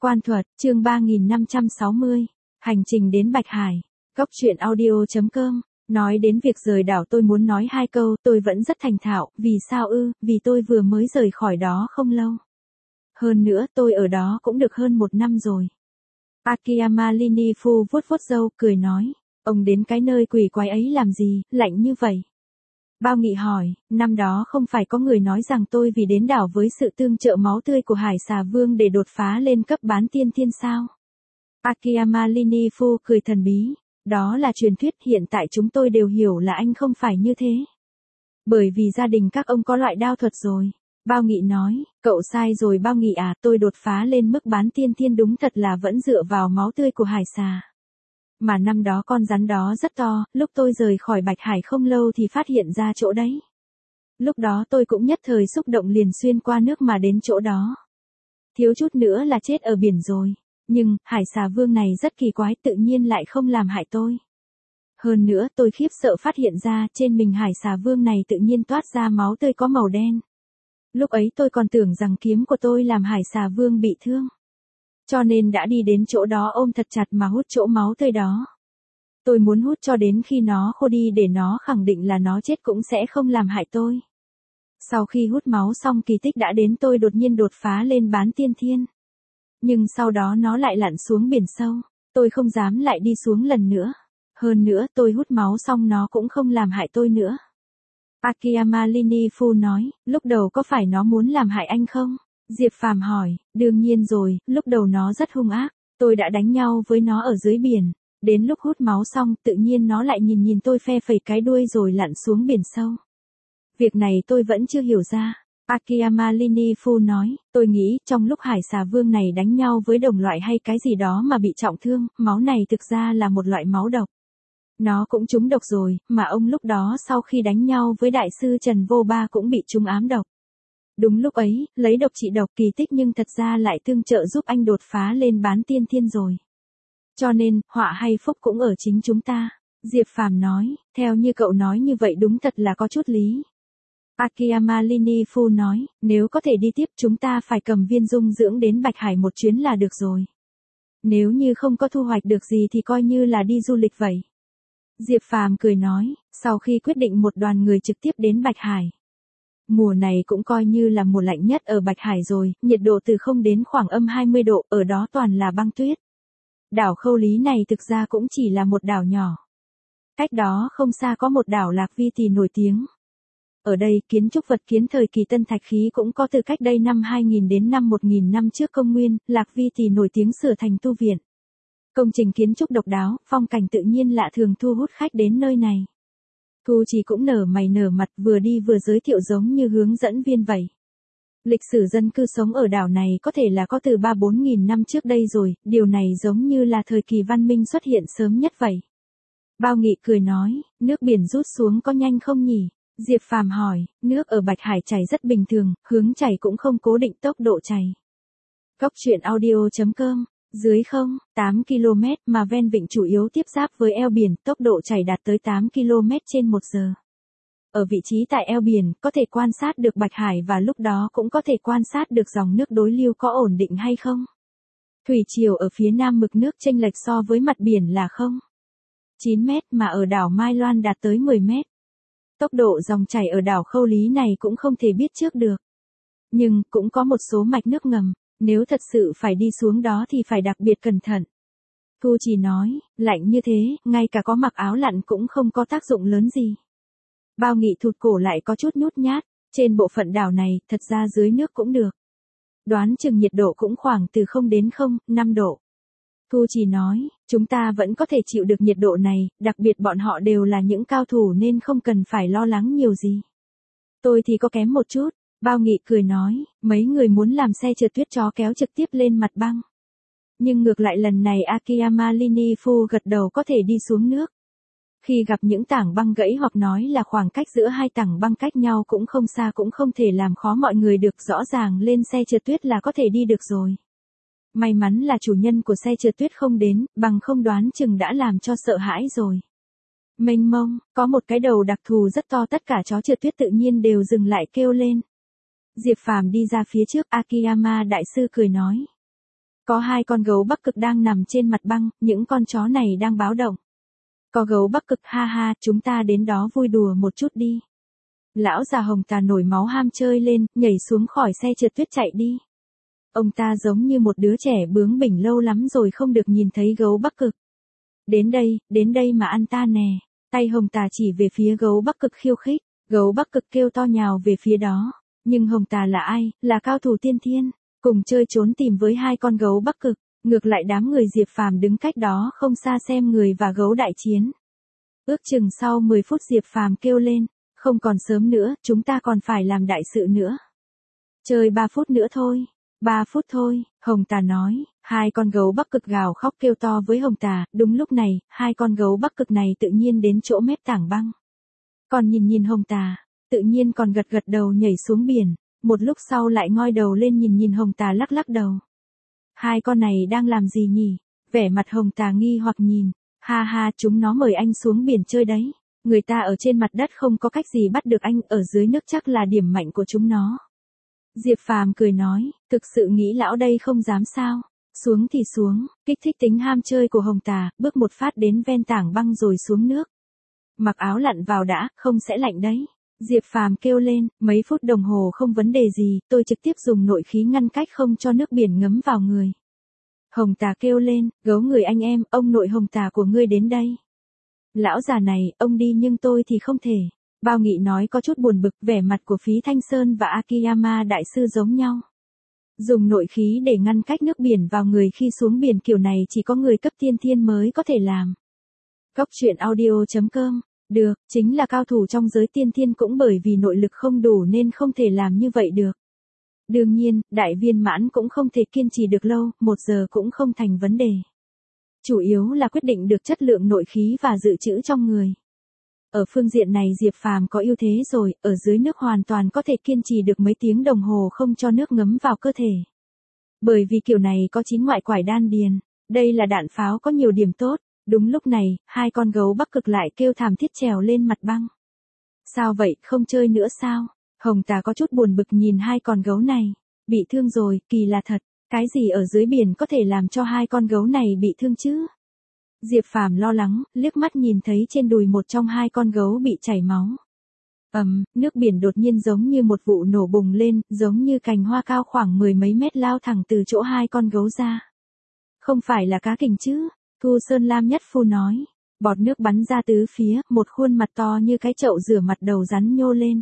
Quan thuật, chương 3560, hành trình đến Bạch Hải. Góc truyện audio.com. Nói đến việc rời đảo tôi muốn nói hai câu, tôi vẫn rất thành thạo, vì sao ư, vì tôi vừa mới rời khỏi đó không lâu. Hơn nữa tôi ở đó cũng được hơn 1 năm rồi. Akiyama Linifu vuốt vuốt râu, cười nói, ông đến cái nơi quỷ quái ấy làm gì, lạnh như vậy. Bao Nghị hỏi, năm đó không phải có người nói rằng tôi vì đến đảo với sự tương trợ máu tươi của Hải Xà Vương để đột phá lên cấp bán tiên thiên sao? Akiyama Linifu cười thần bí, đó là truyền thuyết, hiện tại chúng tôi đều hiểu là anh không phải như thế. Bởi vì gia đình các ông có loại đao thuật rồi. Bao Nghị nói, cậu sai rồi Bao Nghị à, tôi đột phá lên mức bán tiên thiên đúng thật là vẫn dựa vào máu tươi của Hải Xà. Mà năm đó con rắn đó rất to, lúc tôi rời khỏi Bạch Hải không lâu thì phát hiện ra chỗ đấy. Lúc đó tôi cũng nhất thời xúc động liền xuyên qua nước mà đến chỗ đó. Thiếu chút nữa là chết ở biển rồi. Nhưng, Hải Xà Vương này rất kỳ quái, tự nhiên lại không làm hại tôi. Hơn nữa tôi khiếp sợ phát hiện ra trên mình Hải Xà Vương này tự nhiên toát ra máu tươi có màu đen. Lúc ấy tôi còn tưởng rằng kiếm của tôi làm Hải Xà Vương bị thương. Cho nên đã đi đến chỗ đó ôm thật chặt mà hút chỗ máu tươi đó. Tôi muốn hút cho đến khi nó khô đi để nó khẳng định là nó chết cũng sẽ không làm hại tôi. Sau khi hút máu xong kỳ tích đã đến, tôi đột nhiên đột phá lên bán tiên thiên. Nhưng sau đó nó lại lặn xuống biển sâu, tôi không dám lại đi xuống lần nữa. Hơn nữa tôi hút máu xong nó cũng không làm hại tôi nữa. Akiyama Linifu nói, lúc đầu có phải nó muốn làm hại anh không? Diệp Phàm hỏi, đương nhiên rồi, lúc đầu nó rất hung ác, tôi đã đánh nhau với nó ở dưới biển. Đến lúc hút máu xong, tự nhiên nó lại nhìn tôi phe phẩy cái đuôi rồi lặn xuống biển sâu. Việc này tôi vẫn chưa hiểu ra. Akiyama Linifu nói, tôi nghĩ trong lúc Hải Xà Vương này đánh nhau với đồng loại hay cái gì đó mà bị trọng thương, máu này thực ra là một loại máu độc. Nó cũng trúng độc rồi, mà ông lúc đó sau khi đánh nhau với đại sư Trần Vô Ba cũng bị trúng ám độc. Đúng lúc ấy, lấy độc trị độc kỳ tích nhưng thật ra lại tương trợ giúp anh đột phá lên bán tiên thiên rồi. Cho nên, họa hay phúc cũng ở chính chúng ta. Diệp Phàm nói, theo như cậu nói như vậy đúng thật là có chút lý. Akiyama Linifu nói, nếu có thể đi tiếp chúng ta phải cầm viên dung dưỡng đến Bạch Hải một chuyến là được rồi. Nếu như không có thu hoạch được gì thì coi như là đi du lịch vậy. Diệp Phàm cười nói, sau khi quyết định một đoàn người trực tiếp đến Bạch Hải. Mùa này cũng coi như là mùa lạnh nhất ở Bạch Hải rồi, nhiệt độ từ 0 đến khoảng âm 20 độ, ở đó toàn là băng tuyết. Đảo Khâu Lý này thực ra cũng chỉ là một đảo nhỏ. Cách đó không xa có một đảo Lạc Vi Tỳ nổi tiếng. Ở đây, kiến trúc vật kiến thời kỳ Tân Thạch Khí cũng có từ cách đây năm 2000 đến năm 1000 năm trước công nguyên, Lạc Vi Tỳ nổi tiếng sửa thành tu viện. Công trình kiến trúc độc đáo, phong cảnh tự nhiên lạ thường thu hút khách đến nơi này. Thu Trì cũng nở mày nở mặt, vừa đi vừa giới thiệu giống như hướng dẫn viên vậy. Lịch sử dân cư sống ở đảo này có thể là có từ 3-4 nghìn năm trước đây rồi, điều này giống như là thời kỳ văn minh xuất hiện sớm nhất vậy. Bao Nghị cười nói, nước biển rút xuống có nhanh không nhỉ? Diệp Phàm hỏi, nước ở Bạch Hải chảy rất bình thường, hướng chảy cũng không cố định tốc độ chảy. Góc truyện audio.com, dưới 8 km mà ven vịnh chủ yếu tiếp giáp với eo biển, tốc độ chảy đạt tới 8 km/h. Ở vị trí tại eo biển, có thể quan sát được Bạch Hải và lúc đó cũng có thể quan sát được dòng nước đối lưu có ổn định hay không. Thủy triều ở phía nam mực nước chênh lệch so với mặt biển là 9 mét mà ở đảo Mai Loan đạt tới 10 mét. Tốc độ dòng chảy ở đảo Khâu Lý này cũng không thể biết trước được. Nhưng, cũng có một số mạch nước ngầm, nếu thật sự phải đi xuống đó thì phải đặc biệt cẩn thận. Thu Trì nói, lạnh như thế, ngay cả có mặc áo lặn cũng không có tác dụng lớn gì. Bao Nghị thụt cổ lại có chút nhút nhát, trên bộ phận đảo này, thật ra dưới nước cũng được. Đoán chừng nhiệt độ cũng khoảng từ 0 đến 5 độ. Thu Trì nói, chúng ta vẫn có thể chịu được nhiệt độ này, đặc biệt bọn họ đều là những cao thủ nên không cần phải lo lắng nhiều gì. Tôi thì có kém một chút, Bao Nghị cười nói, mấy người muốn làm xe trượt tuyết chó kéo trực tiếp lên mặt băng. Nhưng ngược lại lần này Akiyama Linifu gật đầu có thể đi xuống nước. Khi gặp những tảng băng gãy hoặc nói là khoảng cách giữa hai tảng băng cách nhau cũng không xa cũng không thể làm khó mọi người được, rõ ràng lên xe trượt tuyết là có thể đi được rồi. May mắn là chủ nhân của xe trượt tuyết không đến, bằng không đoán chừng đã làm cho sợ hãi rồi. Mênh mông, có một cái đầu đặc thù rất to, tất cả chó trượt tuyết tự nhiên đều dừng lại kêu lên. Diệp Phàm đi ra phía trước, Akiyama đại sư cười nói. Có 2 con gấu Bắc Cực đang nằm trên mặt băng, những con chó này đang báo động. Có gấu Bắc Cực, ha ha, chúng ta đến đó vui đùa một chút đi. Lão già Hồng Tà nổi máu ham chơi lên, nhảy xuống khỏi xe trượt tuyết chạy đi. Ông ta giống như một đứa trẻ bướng bỉnh lâu lắm rồi không được nhìn thấy gấu Bắc Cực. Đến đây mà ăn ta nè. Tay Hồng Tà chỉ về phía gấu Bắc Cực khiêu khích, gấu Bắc Cực kêu to nhào về phía đó. Nhưng Hồng Tà là ai, là cao thủ tiên thiên, cùng chơi trốn tìm với 2 con gấu Bắc Cực. Ngược lại đám người Diệp Phàm đứng cách đó không xa xem người và gấu đại chiến. Ước chừng sau 10 phút Diệp Phàm kêu lên, không còn sớm nữa, chúng ta còn phải làm đại sự nữa. Chơi 3 phút nữa thôi. 3 phút thôi, Hồng Tà nói. 2 con gấu Bắc Cực gào khóc kêu to với Hồng Tà. Đúng lúc này, 2 con gấu Bắc Cực này tự nhiên đến chỗ mép tảng băng. Còn nhìn Hồng Tà, tự nhiên còn gật đầu nhảy xuống biển. Một lúc sau lại ngoi đầu lên nhìn Hồng Tà lắc đầu. 2 con này đang làm gì nhỉ? Vẻ mặt Hồng Tà nghi hoặc nhìn. Ha ha, chúng nó mời anh xuống biển chơi đấy. Người ta ở trên mặt đất không có cách gì bắt được anh, ở dưới nước chắc là điểm mạnh của chúng nó. Diệp Phàm cười nói, thực sự nghĩ lão đây không dám sao. Xuống thì xuống, kích thích tính ham chơi của Hồng Tà, bước một phát đến ven tảng băng rồi xuống nước. Mặc áo lặn vào đã, không sẽ lạnh đấy. Diệp Phàm kêu lên, mấy phút đồng hồ không vấn đề gì, tôi trực tiếp dùng nội khí ngăn cách không cho nước biển ngấm vào người. Hồng Tà kêu lên, gấu người anh em, ông nội Hồng Tà của ngươi đến đây. Lão già này, ông đi nhưng tôi thì không thể. Bao Nghị nói có chút buồn bực, vẻ mặt của Phí Thanh Sơn và Akiyama đại sư giống nhau. Dùng nội khí để ngăn cách nước biển vào người khi xuống biển kiểu này chỉ có người cấp tiên thiên mới có thể làm. Góc truyện audio.com. Được, chính là cao thủ trong giới tiên thiên cũng bởi vì nội lực không đủ nên không thể làm như vậy được. Đương nhiên, đại viên mãn cũng không thể kiên trì được lâu, 1 giờ cũng không thành vấn đề. Chủ yếu là quyết định được chất lượng nội khí và dự trữ trong người. Ở phương diện này Diệp Phàm có ưu thế rồi, ở dưới nước hoàn toàn có thể kiên trì được mấy tiếng đồng hồ không cho nước ngấm vào cơ thể. Bởi vì kiểu này có 9 ngoại quải đan điền, đây là đạn pháo có nhiều điểm tốt. Đúng lúc này, 2 con gấu Bắc Cực lại kêu thảm thiết trèo lên mặt băng. Sao vậy, không chơi nữa sao? Hồng Tà có chút buồn bực nhìn 2 con gấu này. Bị thương rồi, kỳ lạ thật. Cái gì ở dưới biển có thể làm cho 2 con gấu này bị thương chứ? Diệp Phàm lo lắng, liếc mắt nhìn thấy trên đùi một trong 2 con gấu bị chảy máu. Nước biển đột nhiên giống như một vụ nổ bùng lên, giống như cành hoa cao khoảng 10 mấy mét lao thẳng từ chỗ 2 con gấu ra. Không phải là cá kình chứ? Thu Sơn Lam Nhất Phu nói. Bọt nước bắn ra tứ phía, một khuôn mặt to như cái chậu rửa mặt đầu rắn nhô lên.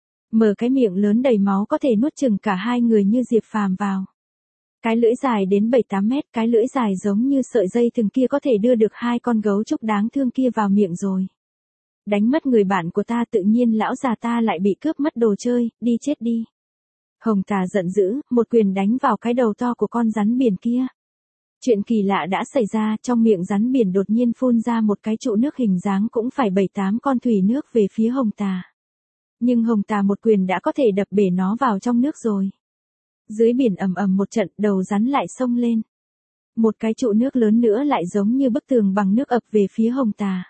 Mở cái miệng lớn đầy máu có thể nuốt chừng cả 2 người như Diệp Phàm vào. Cái lưỡi dài đến 7-8 mét, cái lưỡi dài giống như sợi dây thừng kia có thể đưa được 2 con gấu trúc đáng thương kia vào miệng rồi. Đánh mất người bạn của ta tự nhiên lão già ta lại bị cướp mất đồ chơi, đi chết đi. Hồng Tà giận dữ, một quyền đánh vào cái đầu to của con rắn biển kia. Chuyện kỳ lạ đã xảy ra, trong miệng rắn biển đột nhiên phun ra một cái trụ nước hình dáng cũng phải 7-8 con thủy nước về phía Hồng Tà. Nhưng Hồng Tà một quyền đã có thể đập bể nó vào trong nước rồi. Dưới biển ầm một trận, đầu rắn lại xông lên. Một cái trụ nước lớn nữa lại giống như bức tường bằng nước ập về phía Hồng Tà.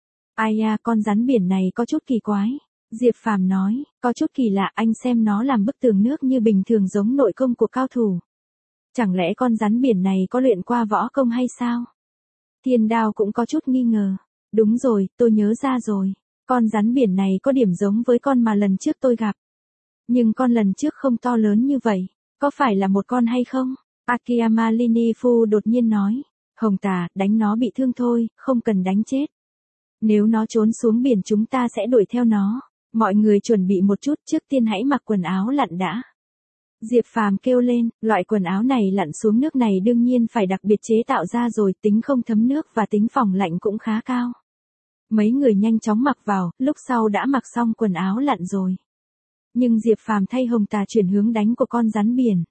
Ai da, con rắn biển này có chút kỳ quái. Diệp Phàm nói, có chút kỳ lạ, anh xem nó làm bức tường nước như bình thường giống nội công của cao thủ. Chẳng lẽ con rắn biển này có luyện qua võ công hay sao? Thiên Đao cũng có chút nghi ngờ. Đúng rồi, tôi nhớ ra rồi. Con rắn biển này có điểm giống với con mà lần trước tôi gặp. Nhưng con lần trước không to lớn như vậy. Có phải là một con hay không? Akiyama Linifu đột nhiên nói. Hồng Tà, đánh nó bị thương thôi, không cần đánh chết. Nếu nó trốn xuống biển chúng ta sẽ đuổi theo nó. Mọi người chuẩn bị một chút, trước tiên hãy mặc quần áo lặn đã. Diệp Phàm kêu lên, loại quần áo này lặn xuống nước này đương nhiên phải đặc biệt chế tạo ra rồi, tính không thấm nước và tính phòng lạnh cũng khá cao. Mấy người nhanh chóng mặc vào, lúc sau đã mặc xong quần áo lặn rồi. Nhưng Diệp Phàm thay Hồng Tà chuyển hướng đánh của con rắn biển.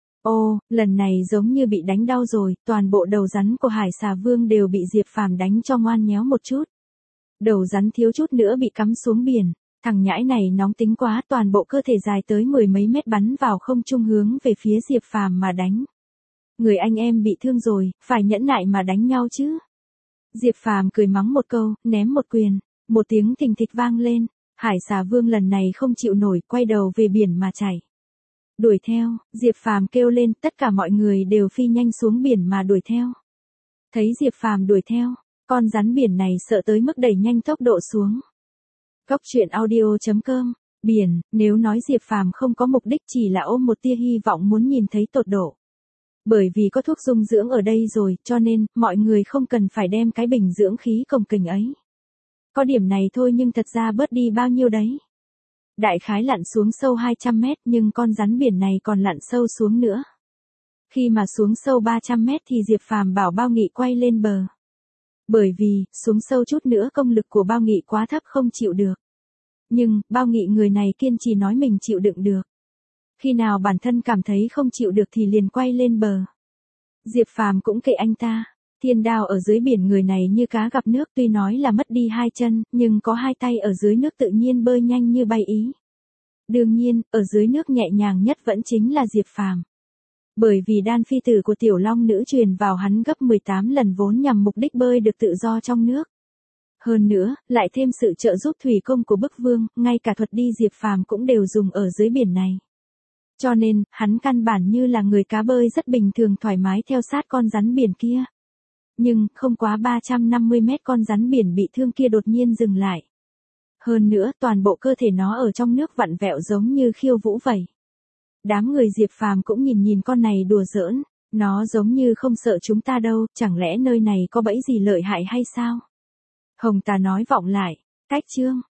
Ô, lần này giống như bị đánh đau rồi, toàn bộ đầu rắn của Hải Xà Vương đều bị Diệp Phàm đánh cho ngoan nhéo một chút. Đầu rắn thiếu chút nữa bị cắm xuống biển. Thằng nhãi này nóng tính quá, toàn bộ cơ thể dài tới 10 mấy mét bắn vào không trung hướng về phía Diệp Phàm mà đánh. Người anh em bị thương rồi, phải nhẫn nại mà đánh nhau chứ. Diệp Phàm cười mắng một câu, ném một quyền, một tiếng thình thịch vang lên, Hải Xà Vương lần này không chịu nổi, quay đầu về biển mà chảy. Đuổi theo, Diệp Phàm kêu lên, tất cả mọi người đều phi nhanh xuống biển mà đuổi theo. Thấy Diệp Phàm đuổi theo, con rắn biển này sợ tới mức đẩy nhanh tốc độ xuống. Cốc truyện audio.com, biển, nếu nói Diệp Phàm không có mục đích chỉ là ôm một tia hy vọng muốn nhìn thấy tột độ. Bởi vì có thuốc dung dưỡng ở đây rồi, cho nên, mọi người không cần phải đem cái bình dưỡng khí cồng kềnh ấy. Có điểm này thôi nhưng thật ra bớt đi bao nhiêu đấy. Đại khái lặn xuống sâu 200 mét nhưng con rắn biển này còn lặn sâu xuống nữa. Khi mà xuống sâu 300 mét thì Diệp Phàm bảo Bao Nghị quay lên bờ. Bởi vì, xuống sâu chút nữa công lực của Bao Nghị quá thấp không chịu được. Nhưng, Bao Nghị người này kiên trì nói mình chịu đựng được. Khi nào bản thân cảm thấy không chịu được thì liền quay lên bờ. Diệp Phàm cũng kệ anh ta. Thiên Đao ở dưới biển người này như cá gặp nước, tuy nói là mất đi hai chân, nhưng có hai tay ở dưới nước tự nhiên bơi nhanh như bay ý. Đương nhiên, ở dưới nước nhẹ nhàng nhất vẫn chính là Diệp Phàm. Bởi vì đan phi tử của tiểu long nữ truyền vào hắn gấp 18 lần vốn nhằm mục đích bơi được tự do trong nước. Hơn nữa, lại thêm sự trợ giúp thủy công của Bức Vương, ngay cả thuật đi Diệp Phàm cũng đều dùng ở dưới biển này. Cho nên, hắn căn bản như là người cá bơi rất bình thường thoải mái theo sát con rắn biển kia. Nhưng, không quá 350 mét con rắn biển bị thương kia đột nhiên dừng lại. Hơn nữa, toàn bộ cơ thể nó ở trong nước vặn vẹo giống như khiêu vũ vậy. Đám người Diệp Phàm cũng nhìn nhìn con này đùa giỡn, nó giống như không sợ chúng ta đâu, chẳng lẽ nơi này có bẫy gì lợi hại hay sao? Hồng Tà nói vọng lại, cách chương.